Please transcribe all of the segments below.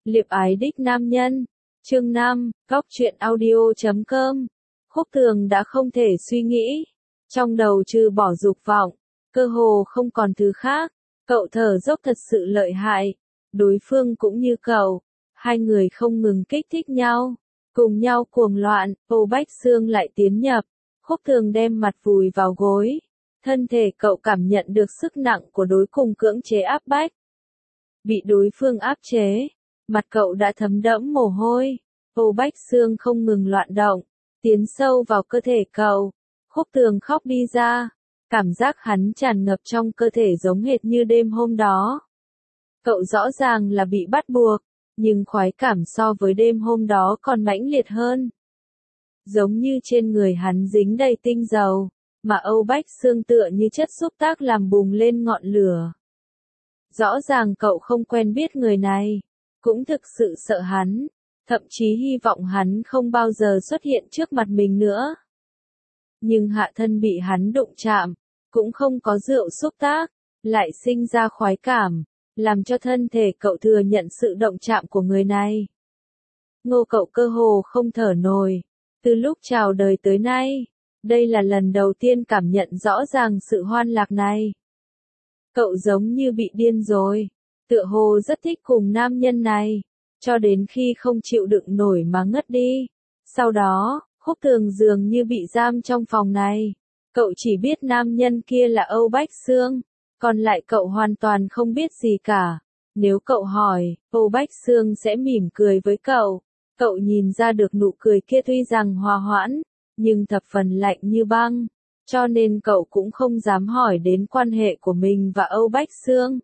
Liệp ái đích nam nhân. Chương 5, Góc truyện audio.com. Khúc Thường đã không thể suy nghĩ. Trong đầu trừ bỏ dục vọng, cơ hồ không còn thứ khác. Cậu thở dốc thật sự lợi hại. Đối phương cũng như cậu. Hai người không ngừng kích thích nhau. Cùng nhau cuồng loạn, Âu Bách Xương lại tiến nhập. Khúc Thường đem mặt vùi vào gối. Thân thể cậu cảm nhận được sức nặng của đối cùng cưỡng chế áp bách. Bị đối phương áp chế, mặt cậu đã thấm đẫm mồ hôi. Âu Bách Xương không ngừng loạn động, tiến sâu vào cơ thể cậu. Khúc Thường khóc đi ra, cảm giác hắn tràn ngập trong cơ thể giống hệt như đêm hôm đó. Cậu rõ ràng là bị bắt buộc, nhưng khoái cảm so với đêm hôm đó còn mãnh liệt hơn. Giống như trên người hắn dính đầy tinh dầu, mà Âu Bách Xương tựa như chất xúc tác làm bùng lên ngọn lửa. Rõ ràng cậu không quen biết người này, cũng thực sự sợ hắn, thậm chí hy vọng hắn không bao giờ xuất hiện trước mặt mình nữa. Nhưng hạ thân bị hắn đụng chạm, cũng không có rượu xúc tác, lại sinh ra khoái cảm, làm cho thân thể cậu thừa nhận sự động chạm của người này. Ngô cậu cơ hồ không thở nổi, từ lúc chào đời tới nay, đây là lần đầu tiên cảm nhận rõ ràng sự hoan lạc này. Cậu giống như bị điên rồi, tựa hồ rất thích cùng nam nhân này, cho đến khi không chịu đựng nổi mà ngất đi. Sau đó, Khúc Thường dường như bị giam trong phòng này. Cậu chỉ biết nam nhân kia là Âu Bách Xương, còn lại cậu hoàn toàn không biết gì cả. Nếu cậu hỏi, Âu Bách Xương sẽ mỉm cười với cậu. Cậu nhìn ra được nụ cười kia tuy rằng hòa hoãn, nhưng thập phần lạnh như băng. Cho nên cậu cũng không dám hỏi đến quan hệ của mình và Âu Bách Xương.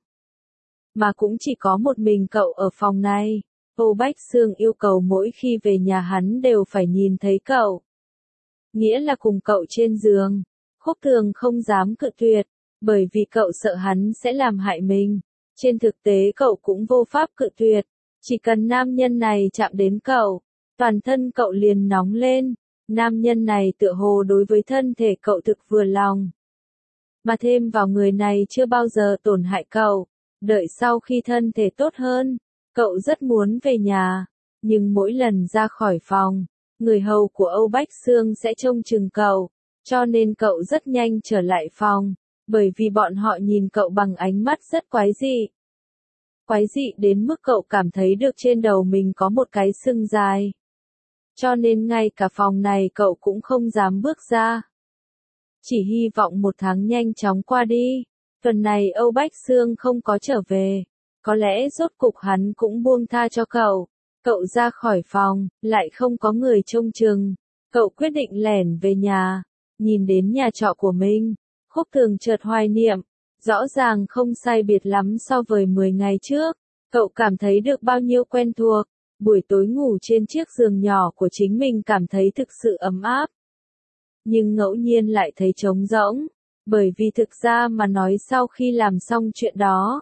Mà cũng chỉ có một mình cậu ở phòng này. Âu Bách Xương yêu cầu mỗi khi về nhà hắn đều phải nhìn thấy cậu. Nghĩa là cùng cậu trên giường. Khúc Thường không dám cự tuyệt, bởi vì cậu sợ hắn sẽ làm hại mình. Trên thực tế cậu cũng vô pháp cự tuyệt. Chỉ cần nam nhân này chạm đến cậu, toàn thân cậu liền nóng lên. Nam nhân này tựa hồ đối với thân thể cậu thực vừa lòng. Mà thêm vào người này chưa bao giờ tổn hại cậu. Đợi sau khi thân thể tốt hơn, cậu rất muốn về nhà. Nhưng mỗi lần ra khỏi phòng, người hầu của Âu Bách Xương sẽ trông chừng cậu. Cho nên cậu rất nhanh trở lại phòng. Bởi vì bọn họ nhìn cậu bằng ánh mắt rất quái dị. Quái dị đến mức cậu cảm thấy được trên đầu mình có một cái sừng dài. Cho nên ngay cả phòng này cậu cũng không dám bước ra. Chỉ hy vọng một tháng nhanh chóng qua đi. Tuần này Âu Bách Xương không có trở về. Có lẽ rốt cục hắn cũng buông tha cho cậu. Cậu ra khỏi phòng, lại không có người trông chừng. Cậu quyết định lẻn về nhà. Nhìn đến nhà trọ của mình, Khúc Thường chợt hoài niệm. Rõ ràng không sai biệt lắm so với 10 ngày trước. Cậu cảm thấy được bao nhiêu quen thuộc. Buổi tối ngủ trên chiếc giường nhỏ của chính mình cảm thấy thực sự ấm áp. Nhưng ngẫu nhiên lại thấy trống rỗng. Bởi vì thực ra mà nói sau khi làm xong chuyện đó,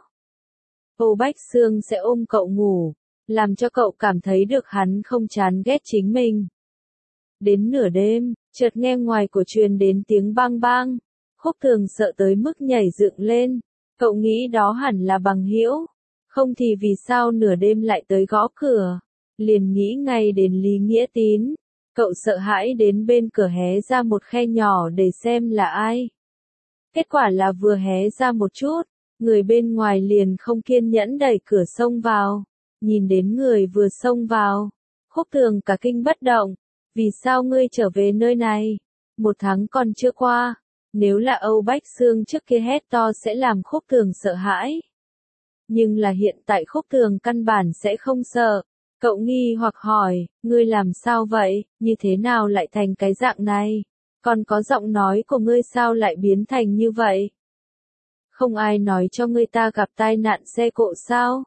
Âu Bách Xương sẽ ôm cậu ngủ, làm cho cậu cảm thấy được hắn không chán ghét chính mình. Đến nửa đêm, chợt nghe ngoài của truyền đến tiếng bang bang. Khúc Thường sợ tới mức nhảy dựng lên. Cậu nghĩ đó hẳn là bằng hữu. Không thì vì sao nửa đêm lại tới gõ cửa. Liền nghĩ ngay đến Lý Nghĩa Tín. Cậu sợ hãi đến bên cửa hé ra một khe nhỏ để xem là ai. Kết quả là vừa hé ra một chút, người bên ngoài liền không kiên nhẫn đẩy cửa xông vào. Nhìn đến người vừa xông vào, Khúc Thường cả kinh bất động. Vì sao ngươi trở về nơi này? Một tháng còn chưa qua. Nếu là Âu Bách Xương trước kia hét to sẽ làm Khúc Thường sợ hãi. Nhưng là hiện tại Khúc Thường căn bản sẽ không sợ. Cậu nghi hoặc hỏi, ngươi làm sao vậy, như thế nào lại thành cái dạng này? Còn có giọng nói của ngươi sao lại biến thành như vậy? Không ai nói cho ngươi ta gặp tai nạn xe cộ sao?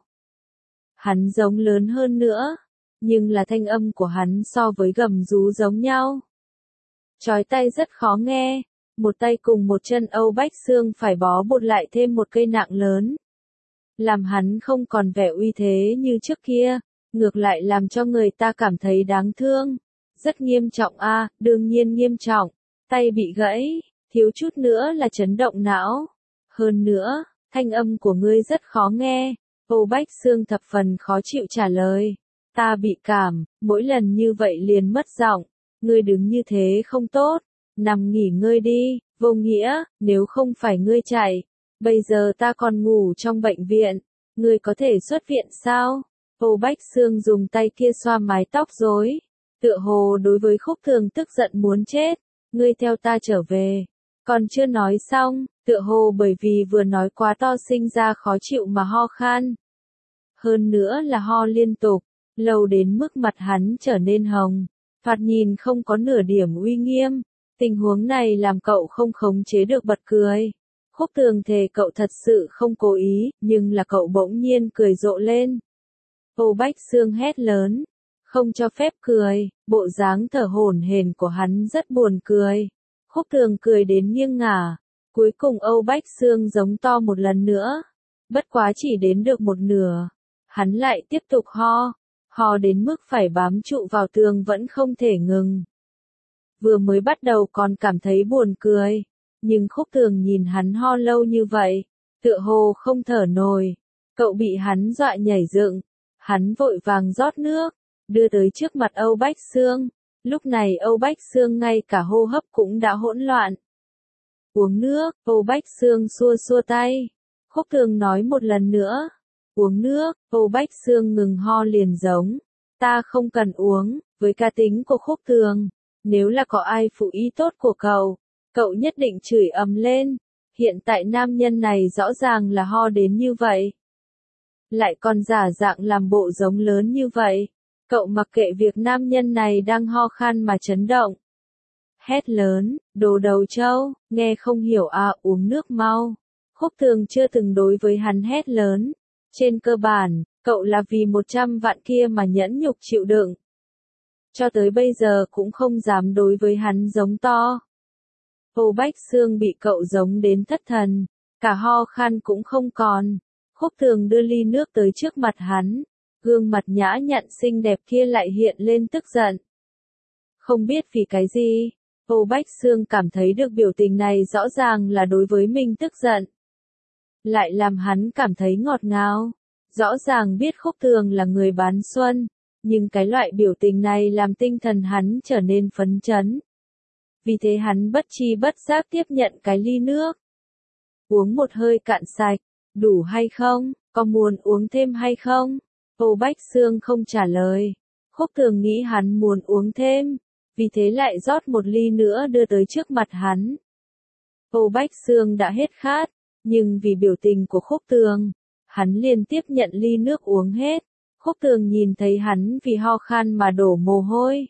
Hắn giống lớn hơn nữa, nhưng là thanh âm của hắn so với gầm rú giống nhau. Chói tai rất khó nghe, một tay cùng một chân Âu Bách Xương phải bó bột lại thêm một cây nặng lớn. Làm hắn không còn vẻ uy thế như trước kia, ngược lại làm cho người ta cảm thấy đáng thương. Rất nghiêm trọng a, đương nhiên nghiêm trọng, tay bị gãy, thiếu chút nữa là chấn động não. Hơn nữa, thanh âm của ngươi rất khó nghe, Âu Bách Xương thập phần khó chịu trả lời. Ta bị cảm, mỗi lần như vậy liền mất giọng. Ngươi đứng như thế không tốt. Nằm nghỉ ngơi đi, vô nghĩa, nếu không phải ngươi chạy. Bây giờ ta còn ngủ trong bệnh viện. Ngươi có thể xuất viện sao? Âu Bách Xương dùng tay kia xoa mái tóc rối. Tựa hồ đối với Khúc Thường tức giận muốn chết. Ngươi theo ta trở về. Còn chưa nói xong, tựa hồ bởi vì vừa nói quá to sinh ra khó chịu mà ho khan. Hơn nữa là ho liên tục, lâu đến mức mặt hắn trở nên hồng, thoạt nhìn không có nửa điểm uy nghiêm. Tình huống này làm cậu không khống chế được bật cười. Khúc Thường thề cậu thật sự không cố ý, nhưng là cậu bỗng nhiên cười rộ lên. Âu Bách Xương hét lớn, không cho phép cười, bộ dáng thở hổn hển của hắn rất buồn cười. Khúc Thường cười đến nghiêng ngả, cuối cùng Âu Bách Xương giống to một lần nữa. Bất quá chỉ đến được một nửa, hắn lại tiếp tục ho đến mức phải bám trụ vào tường vẫn không thể ngừng. Vừa mới bắt đầu còn cảm thấy buồn cười, nhưng Khúc Thường nhìn hắn ho lâu như vậy, tựa hồ không thở nổi. Cậu bị hắn dọa nhảy dựng, hắn vội vàng rót nước, đưa tới trước mặt Âu Bách Xương. Lúc này Âu Bách Xương ngay cả hô hấp cũng đã hỗn loạn. Uống nước, Âu Bách Xương xua xua tay. Khúc Thường nói một lần nữa. Uống nước, Âu Bách Xương ngừng ho liền giống. Ta không cần uống, với cá tính của Khúc Thường. Nếu là có ai phụ ý tốt của cậu nhất định chửi ầm lên. Hiện tại nam nhân này rõ ràng là ho đến như vậy. Lại còn giả dạng làm bộ giống lớn như vậy. Cậu mặc kệ việc nam nhân này đang ho khan mà chấn động. Hét lớn, đồ đầu trâu, nghe không hiểu à, uống nước mau. Khúc Thường chưa từng đối với hắn hét lớn. Trên cơ bản, cậu là vì 100 vạn kia mà nhẫn nhục chịu đựng. Cho tới bây giờ cũng không dám đối với hắn giống to. Âu Bách Xương bị cậu giống đến thất thần, cả ho khan cũng không còn. Khúc Thường đưa ly nước tới trước mặt hắn, gương mặt nhã nhặn xinh đẹp kia lại hiện lên tức giận. Không biết vì cái gì, Âu Bách Xương cảm thấy được biểu tình này rõ ràng là đối với mình tức giận. Lại làm hắn cảm thấy ngọt ngào. Rõ ràng biết Khúc Thường là người bán xuân, nhưng cái loại biểu tình này làm tinh thần hắn trở nên phấn chấn. Vì thế hắn bất chi bất giác tiếp nhận cái ly nước. Uống một hơi cạn sạch, đủ hay không, có muốn uống thêm hay không? Âu Bách Xương không trả lời. Khúc Thường nghĩ hắn muốn uống thêm, vì thế lại rót một ly nữa đưa tới trước mặt hắn. Âu Bách Xương đã hết khát, nhưng vì biểu tình của Khúc Thường, hắn liên tiếp nhận ly nước uống hết. Khúc Thường nhìn thấy hắn vì ho khan mà đổ mồ hôi.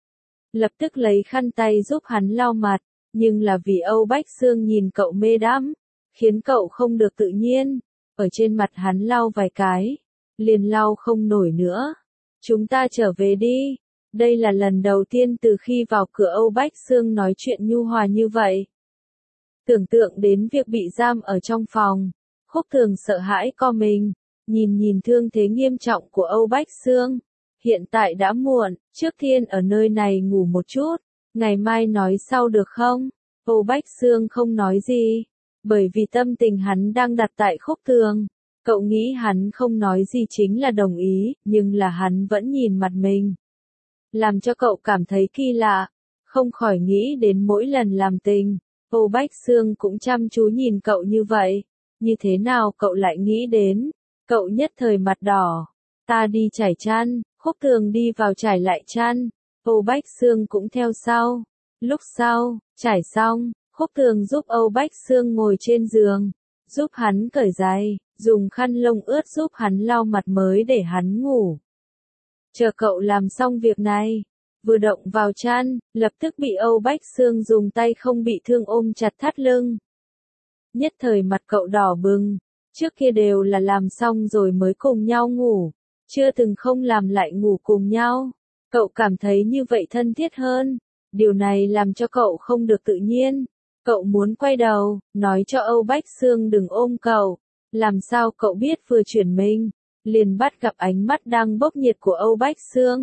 Lập tức lấy khăn tay giúp hắn lau mặt, nhưng là vì Âu Bách Xương nhìn cậu mê đắm, khiến cậu không được tự nhiên. Ở trên mặt hắn lau vài cái, liền lau không nổi nữa. Chúng ta trở về đi. Đây là lần đầu tiên từ khi vào cửa Âu Bách Xương nói chuyện nhu hòa như vậy. Tưởng tượng đến việc bị giam ở trong phòng, Khúc Thường sợ hãi co mình, nhìn thương thế nghiêm trọng của Âu Bách Xương. Hiện tại đã muộn, trước tiên ở nơi này ngủ một chút, ngày mai nói sau được không? Âu Bách Xương không nói gì, bởi vì tâm tình hắn đang đặt tại Khúc Thường. Cậu nghĩ hắn không nói gì chính là đồng ý, nhưng là hắn vẫn nhìn mặt mình. Làm cho cậu cảm thấy kỳ lạ, không khỏi nghĩ đến mỗi lần làm tình, Âu Bách Xương cũng chăm chú nhìn cậu như vậy. Như thế nào cậu lại nghĩ đến? Cậu nhất thời mặt đỏ. Ta đi trải chăn. Khúc Thường đi vào trải lại chăn. Âu Bách Xương cũng theo sau. Lúc sau, trải xong, Khúc Thường giúp Âu Bách Xương ngồi trên giường, giúp hắn cởi giày, dùng khăn lông ướt giúp hắn lau mặt mới để hắn ngủ. Chờ cậu làm xong việc này, vừa động vào chăn, lập tức bị Âu Bách Xương dùng tay không bị thương ôm chặt thắt lưng. Nhất thời mặt cậu đỏ bừng, trước kia đều là làm xong rồi mới cùng nhau ngủ, chưa từng không làm lại ngủ cùng nhau. Cậu cảm thấy như vậy thân thiết hơn, điều này làm cho cậu không được tự nhiên. Cậu muốn quay đầu, nói cho Âu Bách Xương đừng ôm cậu. Làm sao cậu biết vừa chuyển mình, liền bắt gặp ánh mắt đang bốc nhiệt của Âu Bách Xương.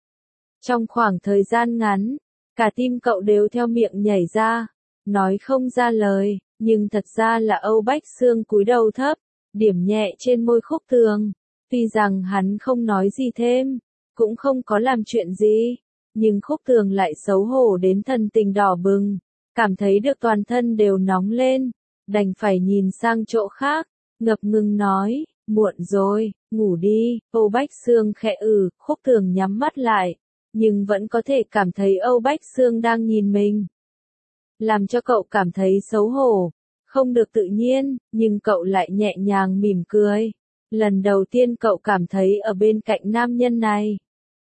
Trong khoảng thời gian ngắn, cả tim cậu đều theo miệng nhảy ra, nói không ra lời, nhưng thật ra là Âu Bách Xương cúi đầu thấp, điểm nhẹ trên môi Khúc Thường. Tuy rằng hắn không nói gì thêm, cũng không có làm chuyện gì, nhưng Khúc Thường lại xấu hổ đến thần tình đỏ bừng, cảm thấy được toàn thân đều nóng lên, đành phải nhìn sang chỗ khác, ngập ngừng nói, muộn rồi, ngủ đi. Âu Bách Xương khẽ Khúc Thường nhắm mắt lại, nhưng vẫn có thể cảm thấy Âu Bách Xương đang nhìn mình, làm cho cậu cảm thấy xấu hổ, không được tự nhiên, nhưng cậu lại nhẹ nhàng mỉm cười. Lần đầu tiên cậu cảm thấy ở bên cạnh nam nhân này,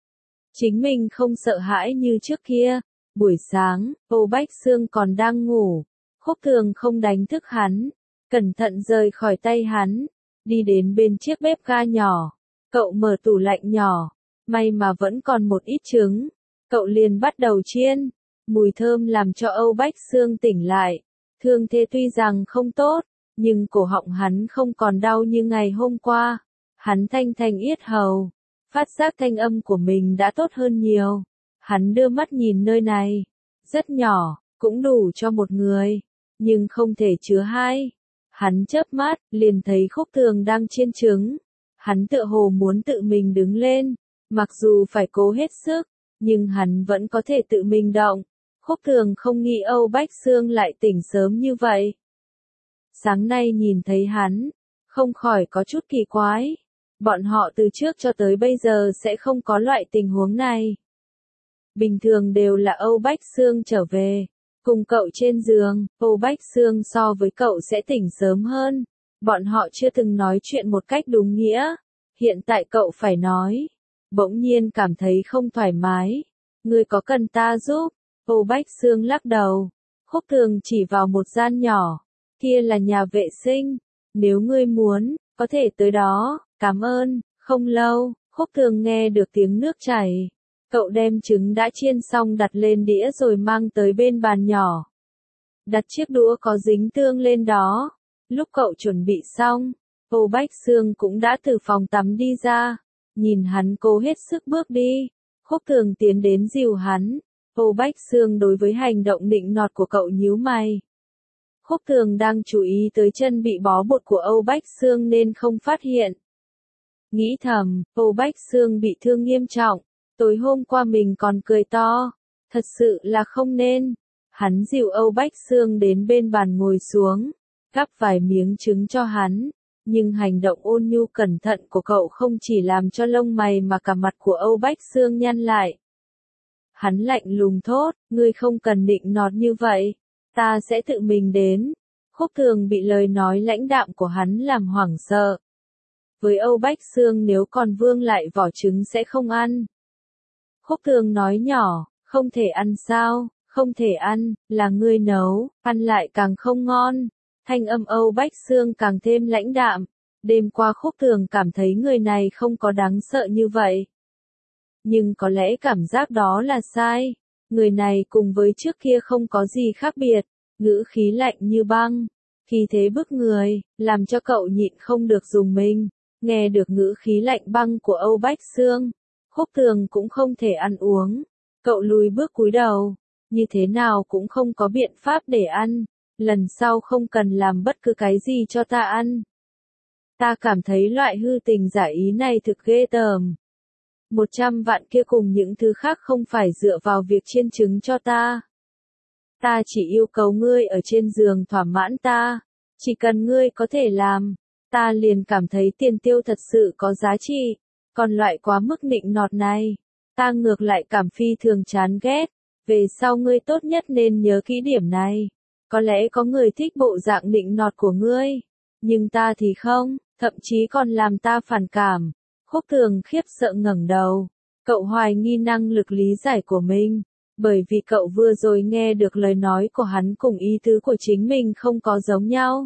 chính mình không sợ hãi như trước kia. Buổi sáng, Âu Bách Xương còn đang ngủ, Khúc Thường không đánh thức hắn, cẩn thận rời khỏi tay hắn, đi đến bên chiếc bếp ga nhỏ, cậu mở tủ lạnh nhỏ, may mà vẫn còn một ít trứng, cậu liền bắt đầu chiên, mùi thơm làm cho Âu Bách Xương tỉnh lại. Thương thế tuy rằng không tốt, nhưng cổ họng hắn không còn đau như ngày hôm qua. Hắn thanh thanh yết hầu, phát giác thanh âm của mình đã tốt hơn nhiều. Hắn đưa mắt nhìn nơi này, rất nhỏ, cũng đủ cho một người, nhưng không thể chứa hai. Hắn chớp mắt, liền thấy Khúc Thường đang chiên trứng. Hắn tựa hồ muốn tự mình đứng lên, mặc dù phải cố hết sức, nhưng hắn vẫn có thể tự mình động. Khúc Thường không nghĩ Âu Bách Xương lại tỉnh sớm như vậy. Sáng nay nhìn thấy hắn, không khỏi có chút kỳ quái. Bọn họ từ trước cho tới bây giờ sẽ không có loại tình huống này. Bình thường đều là Âu Bách Xương trở về, cùng cậu trên giường, Âu Bách Xương so với cậu sẽ tỉnh sớm hơn. Bọn họ chưa từng nói chuyện một cách đúng nghĩa. Hiện tại cậu phải nói. Bỗng nhiên cảm thấy không thoải mái. Ngươi có cần ta giúp? Âu Bách Xương lắc đầu. Khúc Thường chỉ vào một gian nhỏ. Kia là nhà vệ sinh. Nếu ngươi muốn, có thể tới đó. Cảm ơn. Không lâu, Khúc Thường nghe được tiếng nước chảy. Cậu đem trứng đã chiên xong đặt lên đĩa rồi mang tới bên bàn nhỏ. Đặt chiếc đũa có dính tương lên đó. Lúc cậu chuẩn bị xong, Âu Bách Xương cũng đã từ phòng tắm đi ra. Nhìn hắn cố hết sức bước đi. Khúc Thường tiến đến dìu hắn. Âu Bách Xương đối với hành động nịnh nọt của cậu nhíu mày. Khúc Thường đang chú ý tới chân bị bó bột của Âu Bách Xương nên không phát hiện. Nghĩ thầm, Âu Bách Xương bị thương nghiêm trọng. Tối hôm qua mình còn cười to. Thật sự là không nên. Hắn dìu Âu Bách Xương đến bên bàn ngồi xuống, gắp vài miếng trứng cho hắn. Nhưng hành động ôn nhu cẩn thận của cậu không chỉ làm cho lông mày mà cả mặt của Âu Bách Xương nhăn lại. Hắn lạnh lùng thốt, ngươi không cần nịnh nọt như vậy, ta sẽ tự mình đến. Khúc Thường bị lời nói lãnh đạm của hắn làm hoảng sợ. Với Âu Bách Xương nếu còn vương lại vỏ trứng sẽ không ăn. Khúc Thường nói nhỏ, không thể ăn sao, không thể ăn, là ngươi nấu, ăn lại càng không ngon. Thanh âm Âu Bách Xương càng thêm lãnh đạm. Đêm qua Khúc Thường cảm thấy người này không có đáng sợ như vậy. Nhưng có lẽ cảm giác đó là sai. Người này cùng với trước kia không có gì khác biệt. Ngữ khí lạnh như băng. Khí thế bức người, làm cho cậu nhịn không được dùng mình. Nghe được ngữ khí lạnh băng của Âu Bách Xương, Khúc Thường cũng không thể ăn uống. Cậu lùi bước cúi đầu. Như thế nào cũng không có biện pháp để ăn. Lần sau không cần làm bất cứ cái gì cho ta ăn. Ta cảm thấy loại hư tình giả ý này thực ghê tởm. 100 vạn kia cùng những thứ khác không phải dựa vào việc chiên trứng cho ta. Ta chỉ yêu cầu ngươi ở trên giường thỏa mãn ta. Chỉ cần ngươi có thể làm, ta liền cảm thấy tiền tiêu thật sự có giá trị. Còn loại quá mức nịnh nọt này, ta ngược lại cảm phi thường chán ghét. Về sau ngươi tốt nhất nên nhớ kỹ điểm này. Có lẽ có người thích bộ dạng nịnh nọt của ngươi, nhưng ta thì không, thậm chí còn làm ta phản cảm. Khúc Thường khiếp sợ ngẩng đầu. Cậu hoài nghi năng lực lý giải của mình, bởi vì cậu vừa rồi nghe được lời nói của hắn cùng ý tứ của chính mình không có giống nhau.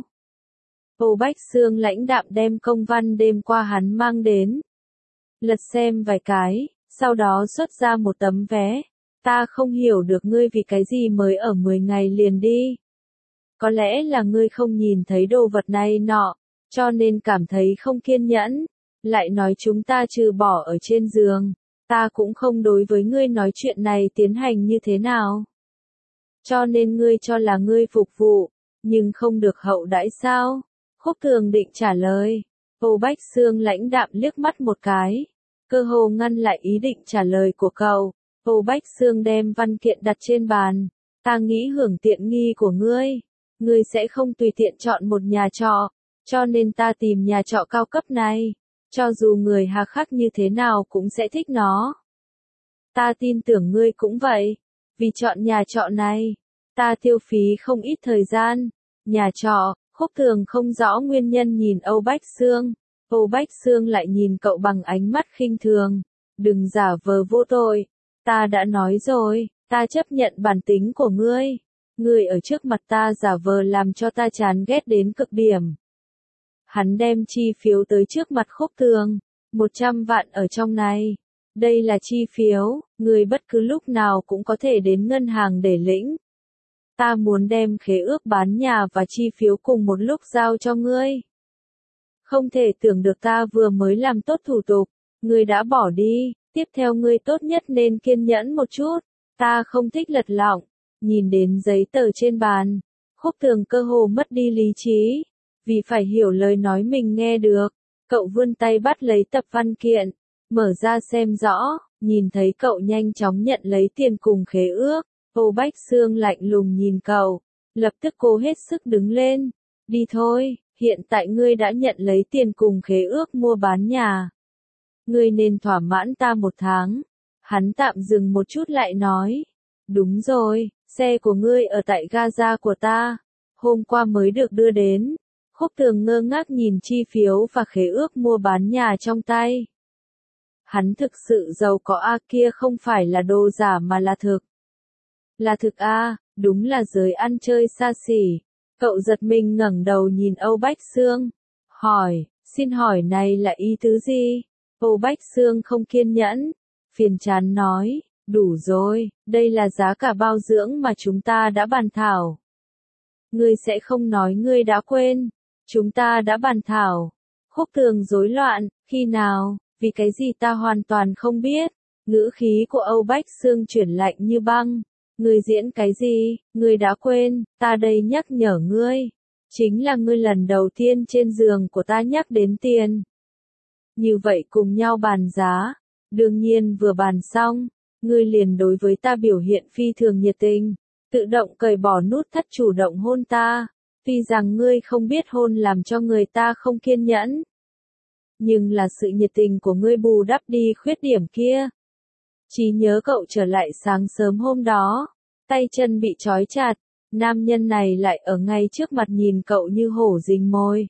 Âu Bách Xương lãnh đạm đem công văn đêm qua hắn mang đến. Lật xem vài cái, sau đó xuất ra một tấm vé. Ta không hiểu được ngươi vì cái gì mới ở 10 ngày liền đi. Có lẽ là ngươi không nhìn thấy đồ vật này nọ, cho nên cảm thấy không kiên nhẫn. Lại nói chúng ta trừ bỏ ở trên giường, ta cũng không đối với ngươi nói chuyện này tiến hành như thế nào. Cho nên ngươi cho là ngươi phục vụ, nhưng không được hậu đãi sao? Khúc Thường định trả lời. Âu Bách Xương lãnh đạm liếc mắt một cái. Cơ hồ ngăn lại ý định trả lời của cậu. Âu Bách Xương đem văn kiện đặt trên bàn. Ta nghĩ hưởng tiện nghi của ngươi. Ngươi sẽ không tùy tiện chọn một nhà trọ. Cho nên ta tìm nhà trọ cao cấp này. Cho dù người hà khắc như thế nào cũng sẽ thích nó. Ta tin tưởng ngươi cũng vậy. Vì chọn nhà trọ này, ta tiêu phí không ít thời gian. Nhà trọ, Khúc Thường không rõ nguyên nhân nhìn Âu Bách Xương. Âu Bách Xương lại nhìn cậu bằng ánh mắt khinh thường. Đừng giả vờ vô tội. Ta đã nói rồi, ta chấp nhận bản tính của ngươi. Ngươi ở trước mặt ta giả vờ làm cho ta chán ghét đến cực điểm. Hắn đem chi phiếu tới trước mặt Khúc Thường. 100 vạn ở trong này. Đây là chi phiếu, ngươi bất cứ lúc nào cũng có thể đến ngân hàng để lĩnh. Ta muốn đem khế ước bán nhà và chi phiếu cùng một lúc giao cho ngươi. Không thể tưởng được ta vừa mới làm tốt thủ tục, ngươi đã bỏ đi, tiếp theo ngươi tốt nhất nên kiên nhẫn một chút, ta không thích lật lọng. Nhìn đến giấy tờ trên bàn, Khúc Thường cơ hồ mất đi lý trí, vì phải hiểu lời nói mình nghe được, cậu vươn tay bắt lấy tập văn kiện, mở ra xem rõ, nhìn thấy cậu nhanh chóng nhận lấy tiền cùng khế ước. Âu Bách Xương lạnh lùng nhìn cậu, lập tức cố hết sức đứng lên. Đi thôi, hiện tại ngươi đã nhận lấy tiền cùng khế ước mua bán nhà. Ngươi nên thỏa mãn ta 1 tháng. Hắn tạm dừng một chút lại nói. Đúng rồi, xe của ngươi ở tại Gaza của ta. Hôm qua mới được đưa đến. Khúc Thường ngơ ngác nhìn chi phiếu và khế ước mua bán nhà trong tay. Hắn thực sự giàu có kia không phải là đồ giả mà là thực. Là thực đúng là giới ăn chơi xa xỉ. Cậu giật mình ngẩng đầu nhìn Âu Bách Xương. Hỏi, xin hỏi này là ý tứ gì? Âu Bách Xương không kiên nhẫn. Phiền chán nói, đủ rồi, đây là giá cả bao dưỡng mà chúng ta đã bàn thảo. Ngươi sẽ không nói ngươi đã quên. Chúng ta đã bàn thảo. Khúc Thường rối loạn, khi nào, vì cái gì ta hoàn toàn không biết. Ngữ khí của Âu Bách Xương chuyển lạnh như băng. Ngươi diễn cái gì, ngươi đã quên, ta đây nhắc nhở ngươi. Chính là ngươi lần đầu tiên trên giường của ta nhắc đến tiền. Như vậy cùng nhau bàn giá. Đương nhiên vừa bàn xong, ngươi liền đối với ta biểu hiện phi thường nhiệt tình. Tự động cởi bỏ nút thắt chủ động hôn ta. Tuy rằng ngươi không biết hôn làm cho người ta không kiên nhẫn. Nhưng là sự nhiệt tình của ngươi bù đắp đi khuyết điểm kia. Chỉ nhớ cậu trở lại sáng sớm hôm đó, tay chân bị trói chặt, nam nhân này lại ở ngay trước mặt nhìn cậu như hổ rình mồi.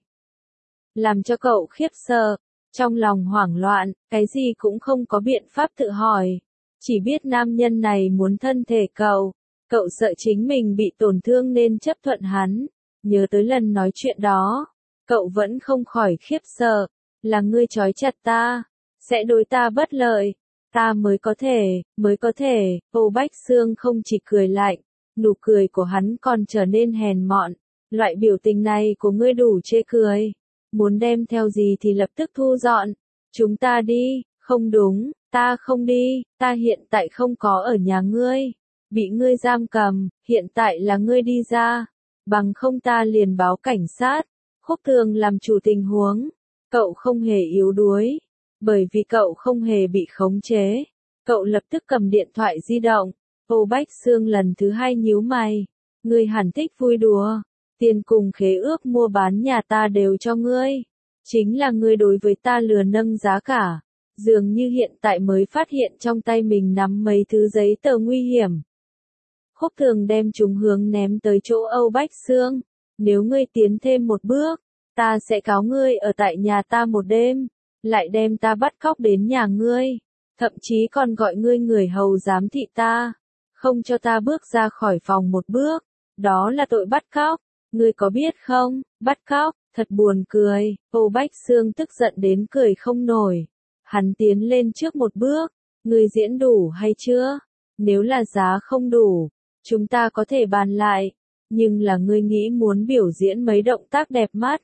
Làm cho cậu khiếp sợ, trong lòng hoảng loạn, cái gì cũng không có biện pháp tự hỏi. Chỉ biết nam nhân này muốn thân thể cậu sợ chính mình bị tổn thương nên chấp thuận hắn. Nhớ tới lần nói chuyện đó, cậu vẫn không khỏi khiếp sợ, là ngươi trói chặt ta, sẽ đối ta bất lợi. Ta mới có thể, Âu Bách Xương không chỉ cười lạnh, nụ cười của hắn còn trở nên hèn mọn, loại biểu tình này của ngươi đủ chê cười, muốn đem theo gì thì lập tức thu dọn, chúng ta đi, không đúng, ta không đi, ta hiện tại không có ở nhà ngươi, bị ngươi giam cầm, hiện tại là ngươi đi ra, bằng không ta liền báo cảnh sát. Khúc Thường làm chủ tình huống, cậu không hề yếu đuối. Bởi vì cậu không hề bị khống chế, cậu lập tức cầm điện thoại di động. Âu Bách Xương lần thứ 2 nhíu mày. Ngươi hẳn thích vui đùa. Tiền cùng khế ước mua bán nhà ta đều cho ngươi. Chính là ngươi đối với ta lừa nâng giá cả. Dường như hiện tại mới phát hiện trong tay mình nắm mấy thứ giấy tờ nguy hiểm. Khúc Thường đem chúng hướng ném tới chỗ Âu Bách Xương. Nếu ngươi tiến thêm một bước, ta sẽ cáo ngươi ở tại nhà ta một đêm. Lại đem ta bắt cóc đến nhà ngươi, thậm chí còn gọi ngươi người hầu giám thị ta, không cho ta bước ra khỏi phòng một bước, đó là tội bắt cóc, ngươi có biết không, bắt cóc, thật buồn cười. Âu Bách Xương tức giận đến cười không nổi, hắn tiến lên trước một bước, ngươi diễn đủ hay chưa, nếu là giá không đủ, chúng ta có thể bàn lại, nhưng là ngươi nghĩ muốn biểu diễn mấy động tác đẹp mắt,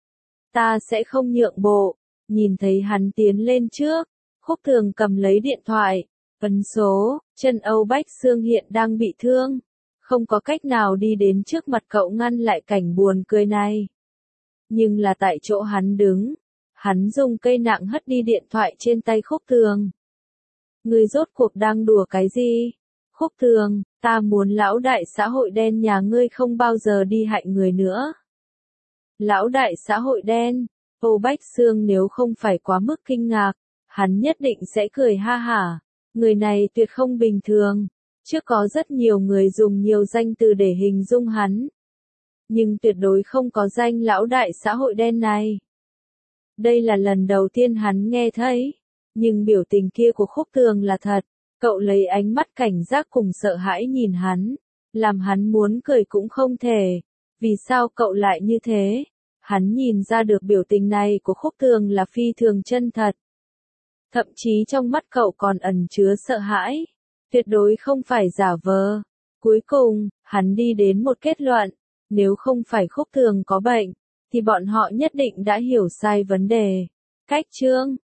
ta sẽ không nhượng bộ. Nhìn thấy hắn tiến lên trước, Khúc Thường cầm lấy điện thoại, ấn số, chân Âu Bách Xương hiện đang bị thương, không có cách nào đi đến trước mặt cậu ngăn lại cảnh buồn cười này. Nhưng là tại chỗ hắn đứng, hắn dùng cây nặng hất đi điện thoại trên tay Khúc Thường. Ngươi rốt cuộc đang đùa cái gì? Khúc Thường, ta muốn lão đại xã hội đen nhà ngươi không bao giờ đi hại người nữa. Lão đại xã hội đen, Âu Bách Xương nếu không phải quá mức kinh ngạc, hắn nhất định sẽ cười ha hả. Người này tuyệt không bình thường. Trước có rất nhiều người dùng nhiều danh từ để hình dung hắn. Nhưng tuyệt đối không có danh lão đại xã hội đen này. Đây là lần đầu tiên hắn nghe thấy. Nhưng biểu tình kia của Khúc Thường là thật. Cậu lấy ánh mắt cảnh giác cùng sợ hãi nhìn hắn. Làm hắn muốn cười cũng không thể. Vì sao cậu lại như thế? Hắn nhìn ra được biểu tình này của Khúc Thường là phi thường chân thật. Thậm chí trong mắt cậu còn ẩn chứa sợ hãi. Tuyệt đối không phải giả vờ. Cuối cùng, hắn đi đến một kết luận. Nếu không phải Khúc Thường có bệnh, thì bọn họ nhất định đã hiểu sai vấn đề. Cách chương